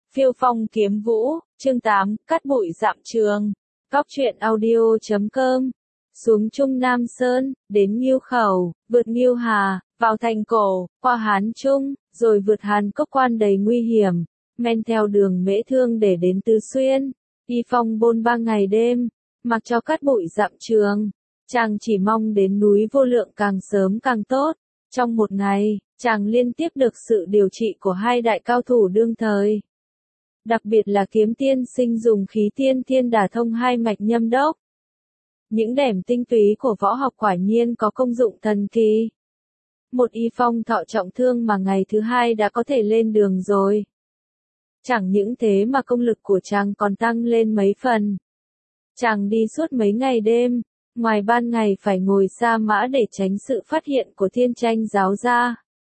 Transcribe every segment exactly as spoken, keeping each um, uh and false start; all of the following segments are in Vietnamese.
Phiêu phong kiếm vũ, chương tám, cắt bụi dạm trường. Cóc truyện audio chấm com. Xuống Trung Nam Sơn, đến Nghiêu Khẩu, vượt Nghiêu Hà, vào thành cổ, qua Hán Trung, rồi vượt Hàn Cốc quan đầy nguy hiểm, men theo đường Mễ Thương để đến Tứ Xuyên. Y phong bôn ba ngày đêm, mặc cho cắt bụi dạm trường. Chàng chỉ mong đến núi Vô Lượng càng sớm càng tốt. Trong một ngày, chàng liên tiếp được sự điều trị của hai đại cao thủ đương thời. Đặc biệt là Kiếm Tiên Sinh dùng khí tiên thiên đả thông hai mạch nhâm đốc. Những đẻm tinh túy của võ học quả nhiên có công dụng thần kỳ. Một Y Phong thọ trọng thương mà ngày thứ hai đã có thể lên đường rồi. Chẳng những thế mà công lực của chàng còn tăng lên mấy phần. Chàng đi suốt mấy ngày đêm, ngoài ban ngày phải ngồi sa mã để tránh sự phát hiện của Thiên Tranh giáo ra.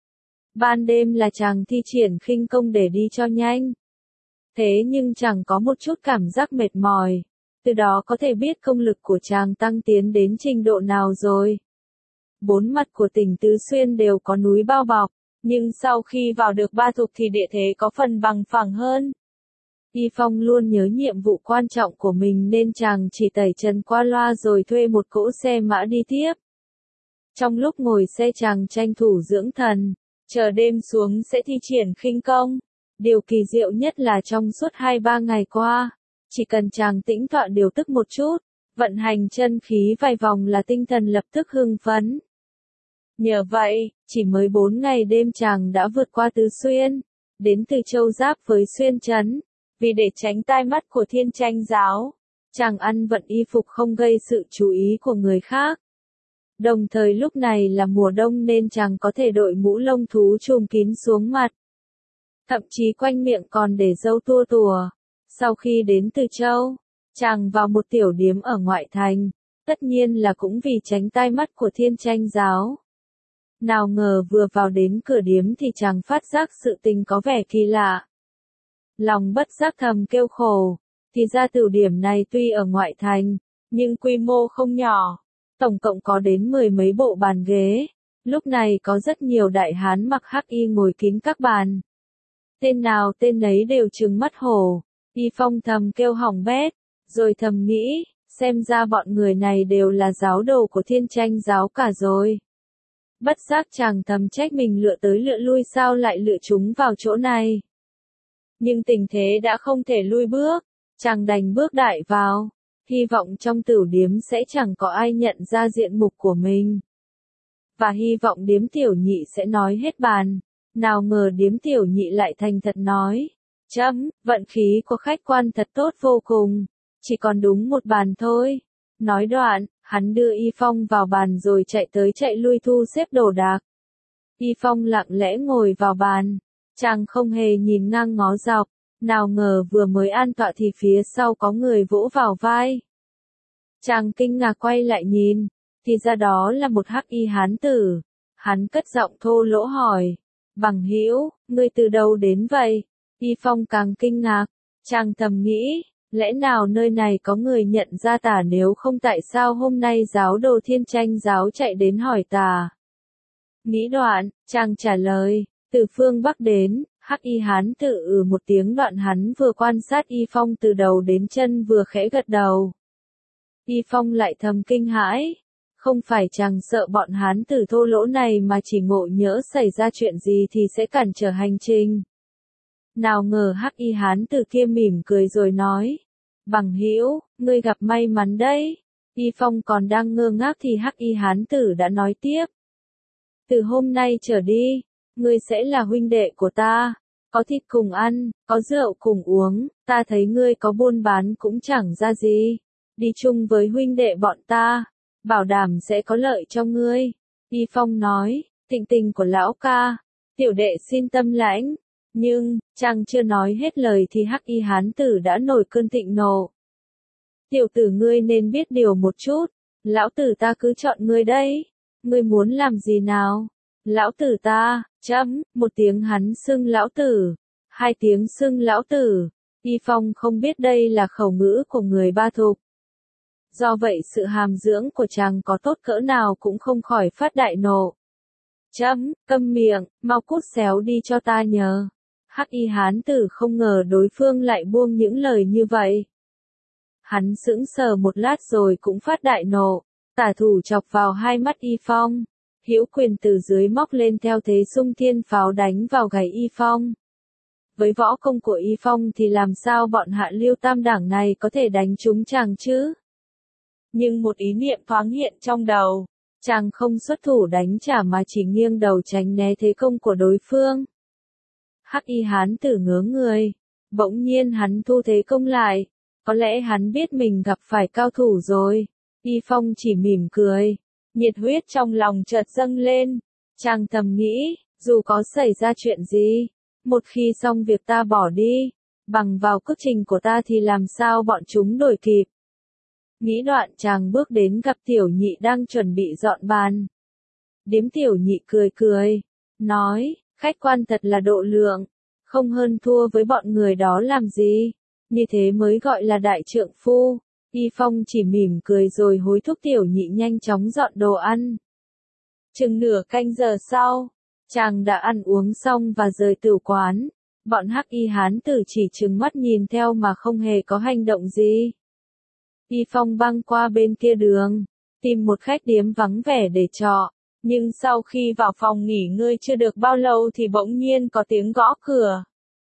Ban đêm là chàng thi triển khinh công để đi cho nhanh. Thế nhưng chẳng có một chút cảm giác mệt mỏi, từ đó có thể biết công lực của chàng tăng tiến đến trình độ nào rồi. Bốn mặt của tỉnh Tứ Xuyên đều có núi bao bọc, nhưng sau khi vào được Ba Thục thì địa thế có phần bằng phẳng hơn. Y Phong luôn nhớ nhiệm vụ quan trọng của mình nên chàng chỉ tẩy trần qua loa rồi thuê một cỗ xe mã đi tiếp. Trong lúc ngồi xe chàng tranh thủ dưỡng thần, chờ đêm xuống sẽ thi triển khinh công. Điều kỳ diệu nhất là trong suốt hai ba ngày qua, chỉ cần chàng tĩnh tọa điều tức một chút, vận hành chân khí vài vòng là tinh thần lập tức hưng phấn. Nhờ vậy, chỉ mới bốn ngày đêm chàng đã vượt qua Tứ Xuyên, đến Từ Châu giáp với Xuyên Trấn. Vì để tránh tai mắt của Thiên Tranh giáo, chàng ăn vận y phục không gây sự chú ý của người khác. Đồng thời lúc này là mùa đông nên chàng có thể đội mũ lông thú trùm kín xuống mặt. Thậm chí quanh miệng còn để râu tua tùa. Sau khi đến Từ Châu, chàng vào một tiểu điếm ở ngoại thành, tất nhiên là cũng vì tránh tai mắt của Thiên Tranh giáo. Nào ngờ vừa vào đến cửa điếm thì chàng phát giác sự tình có vẻ kỳ lạ. Lòng bất giác thầm kêu khổ, thì ra tiểu điểm này tuy ở ngoại thành, nhưng quy mô không nhỏ, tổng cộng có đến mười mấy bộ bàn ghế, lúc này có rất nhiều đại hán mặc hắc y ngồi kín các bàn. Tên nào tên nấy đều trừng mắt hổ, Y Phong thầm kêu hỏng bét, rồi thầm nghĩ, xem ra bọn người này đều là giáo đồ của Thiên Tranh giáo cả rồi. Bất giác chàng thầm trách mình lựa tới lựa lui sao lại lựa chúng vào chỗ này. Nhưng tình thế đã không thể lui bước, chàng đành bước đại vào, hy vọng trong tửu điếm sẽ chẳng có ai nhận ra diện mục của mình. Và hy vọng điếm tiểu nhị sẽ nói hết bàn, nào ngờ điếm tiểu nhị lại thành thật nói, chấm, vận khí của khách quan thật tốt vô cùng, chỉ còn đúng một bàn thôi. Nói đoạn, hắn đưa Y Phong vào bàn rồi chạy tới chạy lui thu xếp đồ đạc. Y Phong lặng lẽ ngồi vào bàn. Chàng không hề nhìn ngang ngó dọc, nào ngờ vừa mới an tọa thì phía sau có người vỗ vào vai. Chàng kinh ngạc quay lại nhìn, thì ra đó là một hắc y hán tử. Hắn cất giọng thô lỗ hỏi, bằng hữu, ngươi từ đâu đến vậy? Y Phong càng kinh ngạc, chàng thầm nghĩ, lẽ nào nơi này có người nhận ra tà, nếu không tại sao hôm nay giáo đồ Thiên Tranh giáo chạy đến hỏi tà. Nghĩ đoạn, chàng trả lời, từ phương Bắc đến. Hắc y hán tự ừ một tiếng, đoạn hắn vừa quan sát Y Phong từ đầu đến chân vừa khẽ gật đầu. Y Phong lại thầm kinh hãi, không phải chàng sợ bọn hán tử thô lỗ này mà chỉ ngộ nhỡ xảy ra chuyện gì thì sẽ cản trở hành trình. Nào ngờ hắc y hán tử kia mỉm cười rồi nói, bằng hữu, ngươi gặp may mắn đấy. Y Phong còn đang ngơ ngác thì hắc y hán tử đã nói tiếp, từ hôm nay trở đi, ngươi sẽ là huynh đệ của ta, có thịt cùng ăn, có rượu cùng uống, ta thấy ngươi có buôn bán cũng chẳng ra gì, đi chung với huynh đệ bọn ta, bảo đảm sẽ có lợi cho ngươi. Y Phong nói, thịnh tình của lão ca, tiểu đệ xin tâm lãnh, nhưng, chàng chưa nói hết lời thì hắc y hán tử đã nổi cơn thịnh nộ. Tiểu tử ngươi nên biết điều một chút, lão tử ta cứ chọn ngươi đấy, ngươi muốn làm gì nào? Lão tử ta, chấm, một tiếng hắn xưng lão tử, hai tiếng xưng lão tử. Y Phong không biết đây là khẩu ngữ của người Ba Thục. Do vậy sự hàm dưỡng của chàng có tốt cỡ nào cũng không khỏi phát đại nộ. Chấm, câm miệng, mau cút xéo đi cho ta nhờ. Hắc y hán tử không ngờ đối phương lại buông những lời như vậy. Hắn sững sờ một lát rồi cũng phát đại nộ, tả thủ chọc vào hai mắt Y Phong. Hữu quyền từ dưới móc lên theo thế xung thiên pháo đánh vào gáy Y Phong. Với võ công của Y Phong thì làm sao bọn hạ lưu tam đảng này có thể đánh trúng chàng chứ? Nhưng một ý niệm thoáng hiện trong đầu, chàng không xuất thủ đánh trả mà chỉ nghiêng đầu tránh né thế công của đối phương. Hắc y hán tử ngớ người, bỗng nhiên hắn thu thế công lại, có lẽ hắn biết mình gặp phải cao thủ rồi. Y Phong chỉ mỉm cười, nhiệt huyết trong lòng chợt dâng lên, chàng thầm nghĩ, dù có xảy ra chuyện gì, một khi xong việc ta bỏ đi, bằng vào cước trình của ta thì làm sao bọn chúng đuổi kịp. Nghĩ đoạn chàng bước đến gặp tiểu nhị đang chuẩn bị dọn bàn. Điếm tiểu nhị cười cười, nói, khách quan thật là độ lượng, không hơn thua với bọn người đó làm gì, như thế mới gọi là đại trượng phu. Y Phong chỉ mỉm cười rồi hối thúc tiểu nhị nhanh chóng dọn đồ ăn. Chừng nửa canh giờ sau, chàng đã ăn uống xong và rời tửu quán, bọn hắc y hán tử chỉ trừng mắt nhìn theo mà không hề có hành động gì. Y Phong băng qua bên kia đường, tìm một khách điếm vắng vẻ để trọ, nhưng sau khi vào phòng nghỉ ngơi chưa được bao lâu thì bỗng nhiên có tiếng gõ cửa.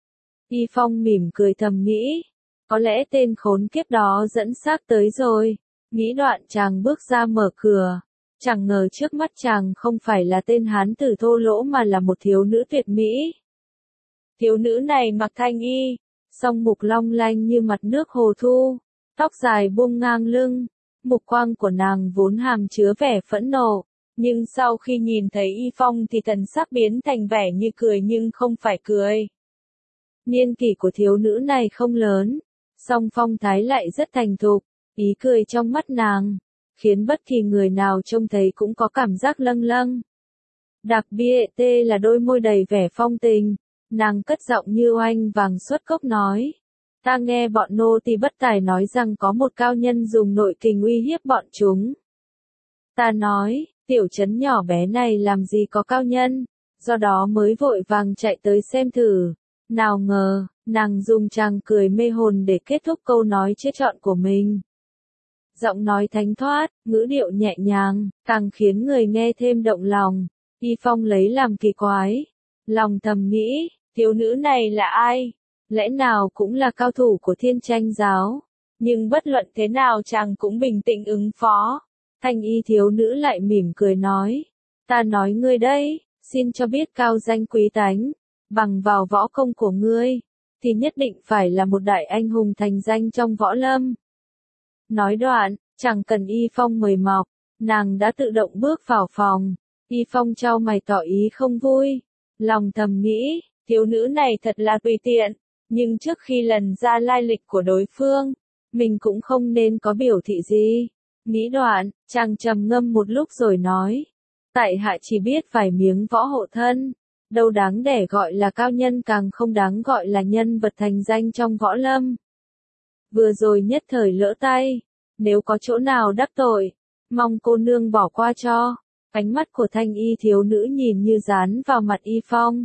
Y Phong mỉm cười thầm nghĩ, có lẽ tên khốn kiếp đó dẫn xác tới rồi. Nghĩ đoạn chàng bước ra mở cửa, chẳng ngờ trước mắt chàng không phải là tên hán tử thô lỗ mà là một thiếu nữ tuyệt mỹ. Thiếu nữ này mặc thanh y, song mục long lanh như mặt nước hồ thu, tóc dài buông ngang lưng, mục quang của nàng vốn hàm chứa vẻ phẫn nộ, nhưng sau khi nhìn thấy Y Phong thì thần sắc biến thành vẻ như cười nhưng không phải cười. Niên kỷ của thiếu nữ này không lớn, song phong thái lại rất thành thục, ý cười trong mắt nàng, khiến bất kỳ người nào trông thấy cũng có cảm giác lâng lâng. Đặc biệt là đôi môi đầy vẻ phong tình, nàng cất giọng như oanh vàng xuất cốc nói. Ta nghe bọn nô tỳ bất tài nói rằng có một cao nhân dùng nội kình uy hiếp bọn chúng. Ta nói, tiểu trấn nhỏ bé này làm gì có cao nhân, do đó mới vội vàng chạy tới xem thử. Nào ngờ, nàng dùng tràng cười mê hồn để kết thúc câu nói chết trọn của mình. Giọng nói thánh thoát, ngữ điệu nhẹ nhàng, càng khiến người nghe thêm động lòng. Y Phong lấy làm kỳ quái, lòng thầm nghĩ, thiếu nữ này là ai? Lẽ nào cũng là cao thủ của Thiên Tranh giáo? Nhưng bất luận thế nào chàng cũng bình tĩnh ứng phó. Thanh y thiếu nữ lại mỉm cười nói, ta nói ngươi đây, xin cho biết cao danh quý tánh, bằng vào võ công của ngươi, thì nhất định phải là một đại anh hùng thành danh trong võ lâm. Nói đoạn, chẳng cần Y Phong mời mọc, nàng đã tự động bước vào phòng. Y Phong chau mày tỏ ý không vui, lòng thầm nghĩ, thiếu nữ này thật là tùy tiện, nhưng trước khi lần ra lai lịch của đối phương, mình cũng không nên có biểu thị gì. Nghĩ đoạn, chàng trầm ngâm một lúc rồi nói, tại hạ chỉ biết vài miếng võ hộ thân, đâu đáng để gọi là cao nhân, càng không đáng gọi là nhân vật thành danh trong võ lâm. Vừa rồi nhất thời lỡ tay, nếu có chỗ nào đắc tội, mong cô nương bỏ qua cho. Ánh mắt của thanh y thiếu nữ nhìn như dán vào mặt Y Phong.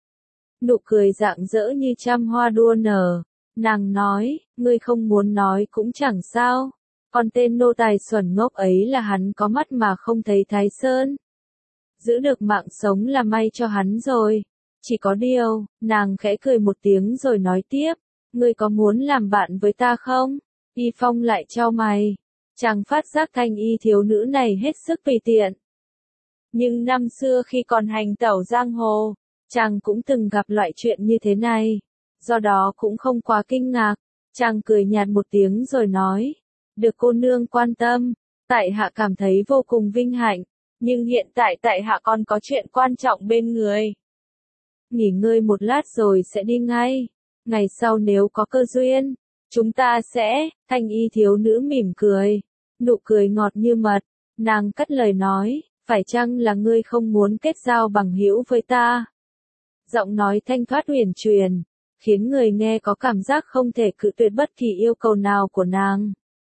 Nụ cười rạng rỡ như trăm hoa đua nở, nàng nói, ngươi không muốn nói cũng chẳng sao, còn tên nô tài xuẩn ngốc ấy là hắn có mắt mà không thấy Thái Sơn. Giữ được mạng sống là may cho hắn rồi. Chỉ có điều, nàng khẽ cười một tiếng rồi nói tiếp, ngươi có muốn làm bạn với ta không? Y Phong lại chau mày, chàng phát giác thanh y thiếu nữ này hết sức tùy tiện. Nhưng năm xưa khi còn hành tẩu giang hồ, chàng cũng từng gặp loại chuyện như thế này, do đó cũng không quá kinh ngạc. Chàng cười nhạt một tiếng rồi nói, được cô nương quan tâm, tại hạ cảm thấy vô cùng vinh hạnh, nhưng hiện tại tại hạ còn có chuyện quan trọng bên người. Nghỉ ngơi một lát rồi sẽ đi ngay, ngày sau nếu có cơ duyên, chúng ta sẽ. Thanh y thiếu nữ mỉm cười, nụ cười ngọt như mật, nàng cất lời nói, phải chăng là ngươi không muốn kết giao bằng hữu với ta? Giọng nói thanh thoát huyền truyền, khiến người nghe có cảm giác không thể cự tuyệt bất kỳ yêu cầu nào của nàng.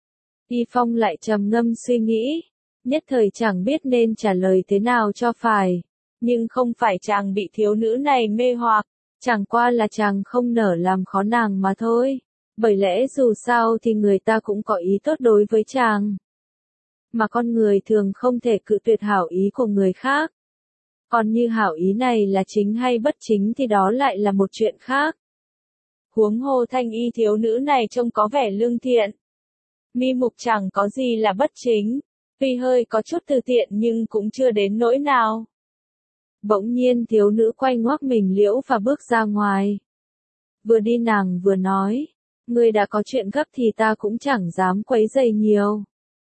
Y Phong lại trầm ngâm suy nghĩ, nhất thời chẳng biết nên trả lời thế nào cho phải, nhưng không phải chàng bị thiếu nữ này mê hoặc, Chẳng qua là chàng không nỡ làm khó nàng mà thôi. Bởi lẽ dù sao thì người ta cũng có ý tốt đối với chàng. Mà con người thường không thể cự tuyệt hảo ý của người khác. Còn như hảo ý này là chính hay bất chính thì đó lại là một chuyện khác. Huống hồ thanh y thiếu nữ này trông có vẻ lương thiện. Mi mục chẳng có gì là bất chính, tuy hơi có chút từ thiện nhưng cũng chưa đến nỗi nào. Bỗng nhiên thiếu nữ quay ngoác mình liễu và bước ra ngoài. Vừa đi nàng vừa nói, ngươi đã có chuyện gấp thì ta cũng chẳng dám quấy rầy nhiều.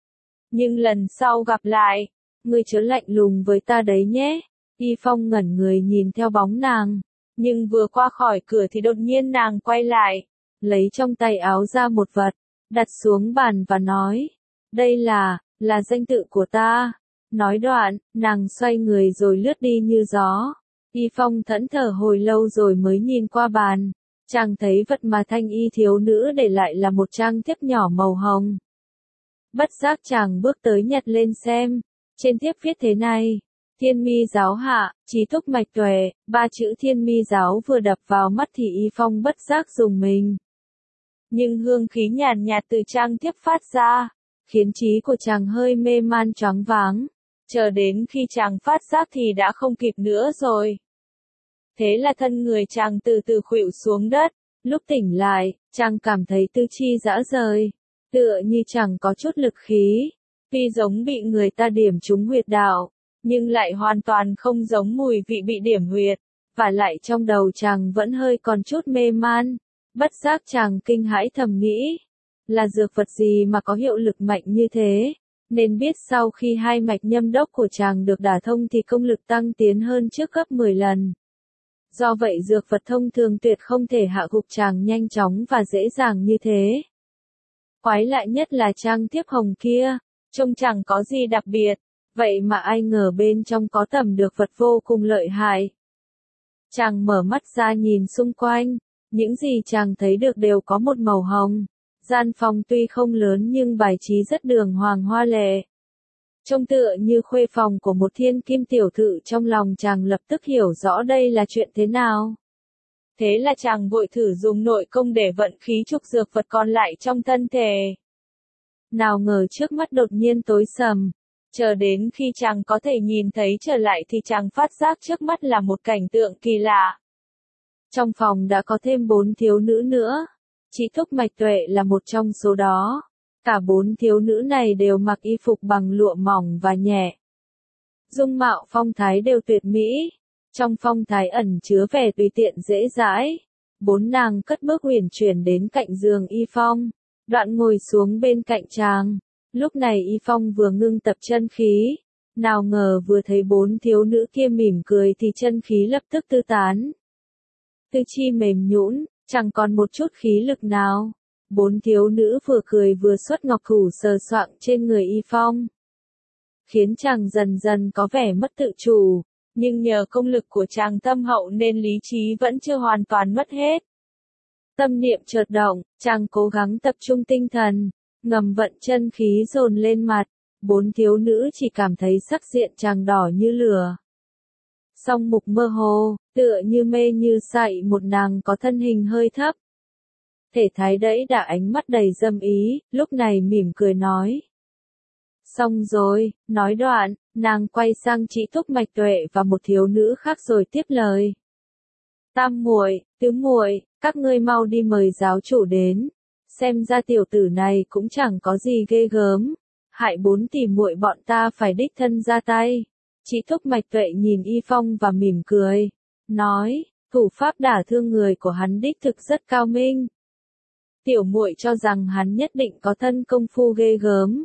Nhưng lần sau gặp lại, ngươi chớ lạnh lùng với ta đấy nhé. Y Phong ngẩn người nhìn theo bóng nàng, nhưng vừa qua khỏi cửa thì đột nhiên nàng quay lại, lấy trong tay áo ra một vật, đặt xuống bàn và nói, đây là, là danh tự của ta. Nói đoạn, nàng xoay người rồi lướt đi như gió. Y Phong thẫn thờ hồi lâu rồi mới nhìn qua bàn, chàng thấy vật mà thanh y thiếu nữ để lại là một trang thiếp nhỏ màu hồng. Bất giác chàng bước tới nhặt lên xem, trên thiếp viết thế này. Thiên Mi giáo hạ, trí túc mạch tuệ, ba chữ Thiên Mi giáo vừa đập vào mắt thì Y Phong bất giác rùng mình. Nhưng hương khí nhàn nhạt từ trang thiếp phát ra, khiến trí của chàng hơi mê man choáng váng. Chờ đến khi chàng phát giác thì đã không kịp nữa rồi. Thế là thân người chàng từ từ khuỵu xuống đất, lúc tỉnh lại, chàng cảm thấy tứ chi rã rời, tựa như chẳng có chút lực khí, tuy giống bị người ta điểm trúng huyệt đạo. Nhưng lại hoàn toàn không giống mùi vị bị điểm huyệt, và lại trong đầu chàng vẫn hơi còn chút mê man. Bất giác chàng kinh hãi thầm nghĩ, là dược vật gì mà có hiệu lực mạnh như thế, nên biết sau khi hai mạch nhâm đốc của chàng được đả thông thì công lực tăng tiến hơn trước gấp mười lần. Do vậy dược vật thông thường tuyệt không thể hạ gục chàng nhanh chóng và dễ dàng như thế. Quái lạ nhất là trang thiếp hồng kia, trông chẳng có gì đặc biệt. Vậy mà ai ngờ bên trong có tẩm được vật vô cùng lợi hại. Chàng mở mắt ra nhìn xung quanh, những gì chàng thấy được đều có một màu hồng. Gian phòng tuy không lớn nhưng bài trí rất đường hoàng hoa lệ. Trông tựa như khuê phòng của một thiên kim tiểu thự, trong lòng chàng lập tức hiểu rõ đây là chuyện thế nào. Thế là chàng vội thử dùng nội công để vận khí trục dược vật còn lại trong thân thể. Nào ngờ trước mắt đột nhiên tối sầm. Chờ đến khi chàng có thể nhìn thấy trở lại thì chàng phát giác trước mắt là một cảnh tượng kỳ lạ. Trong phòng đã có thêm bốn thiếu nữ nữa. Trí Thúc Mạch Tuệ là một trong số đó. Cả bốn thiếu nữ này đều mặc y phục bằng lụa mỏng và nhẹ. Dung mạo phong thái đều tuyệt mỹ. Trong phong thái ẩn chứa vẻ tùy tiện dễ dãi. Bốn nàng cất bước uyển chuyển đến cạnh giường Y Phong. Đoạn ngồi xuống bên cạnh chàng. Lúc này Y Phong vừa ngưng tập chân khí, nào ngờ vừa thấy bốn thiếu nữ kia mỉm cười thì chân khí lập tức tư tán. Tư chi mềm nhũn, chẳng còn một chút khí lực nào. Bốn thiếu nữ vừa cười vừa xuất ngọc thủ sờ soạng trên người Y Phong, khiến chàng dần dần có vẻ mất tự chủ, nhưng nhờ công lực của chàng thâm hậu nên lý trí vẫn chưa hoàn toàn mất hết. Tâm niệm chợt động, chàng cố gắng tập trung tinh thần. Ngầm vận chân khí dồn lên mặt, bốn thiếu nữ chỉ cảm thấy sắc diện chàng đỏ như lửa. Song mục mơ hồ, tựa như mê như sậy, một nàng có thân hình hơi thấp. Thể thái đẫy đà, ánh mắt đầy dâm ý, lúc này mỉm cười nói. Xong rồi, nói đoạn, nàng quay sang Trí Thúc Mạch Tuệ và một thiếu nữ khác rồi tiếp lời. Tam muội, tứ muội, các ngươi mau đi mời giáo chủ đến. Xem ra tiểu tử này cũng chẳng có gì ghê gớm, hại bốn tỷ muội bọn ta phải đích thân ra tay. Trí Thúc Mạch Tuệ nhìn Y Phong và mỉm cười, nói, thủ pháp đả thương người của hắn đích thực rất cao minh. Tiểu muội cho rằng hắn nhất định có thân công phu ghê gớm.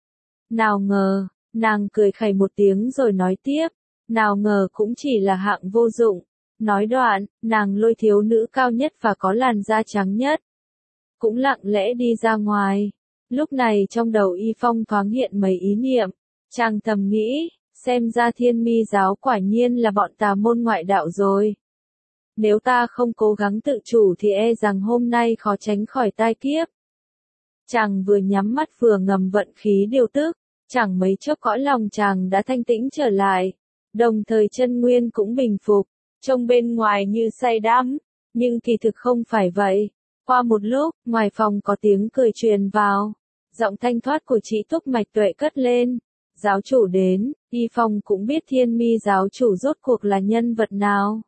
Nào ngờ, nàng cười khẩy một tiếng rồi nói tiếp, nào ngờ cũng chỉ là hạng vô dụng. Nói đoạn, nàng lôi thiếu nữ cao nhất và có làn da trắng nhất, cũng lặng lẽ đi ra ngoài. Lúc này trong đầu Y Phong thoáng hiện mấy ý niệm, chàng thầm nghĩ, xem ra Thiên Mi giáo quả nhiên là bọn tà môn ngoại đạo rồi. Nếu ta không cố gắng tự chủ thì e rằng hôm nay khó tránh khỏi tai kiếp. Chàng vừa nhắm mắt vừa ngầm vận khí điều tức, chẳng mấy chốc cõi lòng chàng đã thanh tĩnh trở lại, đồng thời chân nguyên cũng bình phục. trông bên ngoài như say đắm, nhưng kỳ thực không phải vậy. Qua một lúc, ngoài phòng có tiếng cười truyền vào. Giọng thanh thoát của chị Túc Mạch Tuệ cất lên. Giáo chủ đến, Y Phong cũng biết Thiên Mi giáo chủ rốt cuộc là nhân vật nào.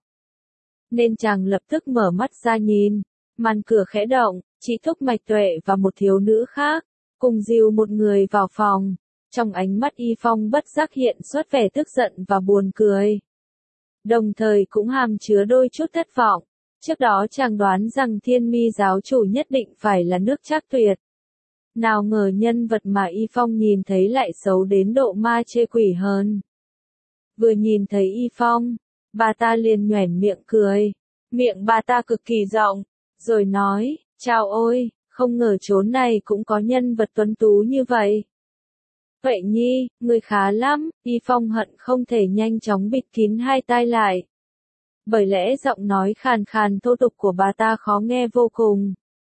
Nên chàng lập tức mở mắt ra nhìn. Màn cửa khẽ động, chị Túc Mạch Tuệ và một thiếu nữ khác, cùng dìu một người vào phòng. Trong ánh mắt Y Phong bất giác hiện xuất vẻ tức giận và buồn cười. Đồng thời cũng hàm chứa đôi chút thất vọng. Trước đó chàng đoán rằng Thiên Mi giáo chủ nhất định phải là nước Trác Tuyệt. Nào ngờ nhân vật mà Y Phong nhìn thấy lại xấu đến độ ma chê quỷ hơn. Vừa nhìn thấy Y Phong, bà ta liền nhoẻn miệng cười. Miệng bà ta cực kỳ rộng, rồi nói, chào ôi, không ngờ chốn này cũng có nhân vật tuấn tú như vậy. Vậy nhi, người khá lắm, Y Phong hận không thể nhanh chóng bịt kín hai tai lại. Bởi lẽ giọng nói khàn khàn thô tục của bà ta khó nghe vô cùng.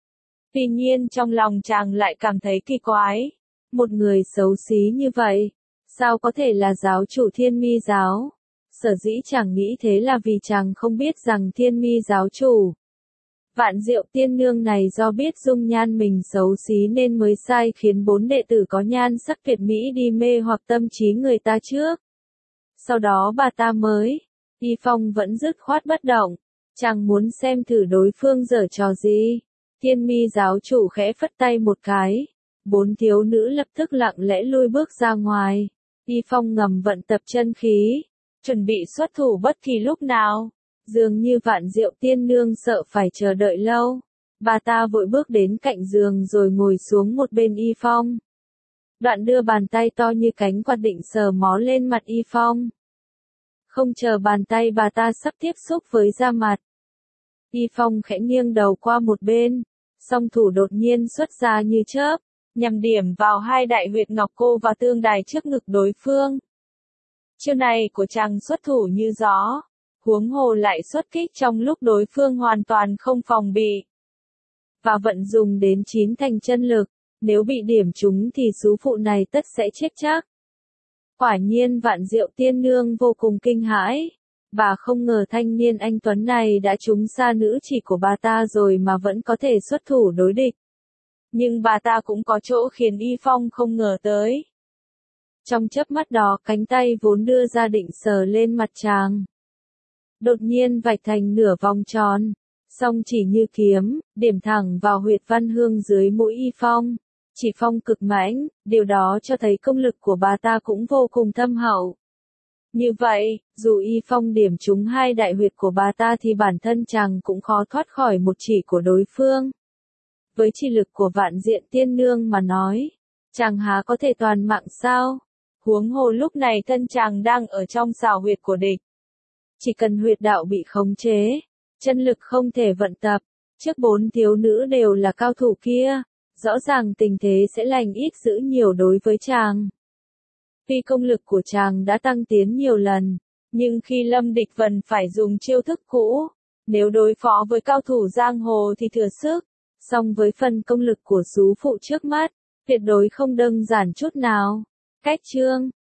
Tuy nhiên trong lòng chàng lại cảm thấy kỳ quái. Một người xấu xí như vậy, sao có thể là giáo chủ Thiên Mi giáo? Sở dĩ chàng nghĩ thế là vì chàng không biết rằng Thiên Mi giáo chủ Vạn Diệu Tiên Nương này do biết dung nhan mình xấu xí nên mới sai khiến bốn đệ tử có nhan sắc tuyệt mỹ đi mê hoặc tâm trí người ta trước. Sau đó bà ta mới, Y Phong vẫn dứt khoát bất động, chàng muốn xem thử đối phương giở trò gì. Thiên Mi giáo chủ khẽ phất tay một cái, bốn thiếu nữ lập tức lặng lẽ lui bước ra ngoài. Y Phong ngầm vận tập chân khí, chuẩn bị xuất thủ bất kỳ lúc nào. Dường như Vạn Diệu Tiên Nương sợ phải chờ đợi lâu. Bà ta vội bước đến cạnh giường rồi ngồi xuống một bên Y Phong. Đoạn đưa bàn tay to như cánh quạt định sờ mó lên mặt Y Phong. Không chờ bàn tay bà ta sắp tiếp xúc với da mặt. Y Phong khẽ nghiêng đầu qua một bên, song thủ đột nhiên xuất ra như chớp, nhằm điểm vào hai đại huyệt ngọc cô và tương đài trước ngực đối phương. Chiêu này của chàng xuất thủ như gió, huống hồ lại xuất kích trong lúc đối phương hoàn toàn không phòng bị. Và vận dùng đến chín thành chân lực, nếu bị điểm trúng thì sú phụ này tất sẽ chết chắc. Quả nhiên Vạn Diệu Tiên Nương vô cùng kinh hãi. Bà không ngờ thanh niên anh tuấn này đã trúng sa nữ chỉ của bà ta rồi mà vẫn có thể xuất thủ đối địch. Nhưng bà ta cũng có chỗ khiến Y Phong không ngờ tới. Trong chớp mắt đó cánh tay vốn đưa ra định sờ lên mặt chàng. Đột nhiên vạch thành nửa vòng tròn, song chỉ như kiếm, điểm thẳng vào huyệt văn hương dưới mũi Y Phong. Chỉ phong cực mãnh, điều đó cho thấy công lực của bà ta cũng vô cùng thâm hậu. Như vậy, dù Y Phong điểm trúng hai đại huyệt của bà ta thì bản thân chàng cũng khó thoát khỏi một chỉ của đối phương. Với chỉ lực của Vạn Diệu Tiên Nương mà nói, chàng há có thể toàn mạng sao? Huống hồ lúc này thân chàng đang ở trong xào huyệt của địch. Chỉ cần huyệt đạo bị khống chế, chân lực không thể vận tập, trước bốn thiếu nữ đều là cao thủ kia, rõ ràng tình thế sẽ lành ít dữ nhiều đối với chàng. Tuy công lực của chàng đã tăng tiến nhiều lần, nhưng khi Lâm Địch Vân phải dùng chiêu thức cũ, nếu đối phó với cao thủ giang hồ thì thừa sức, song với phần công lực của sú phụ trước mắt, tuyệt đối không đơn giản chút nào. Cách chương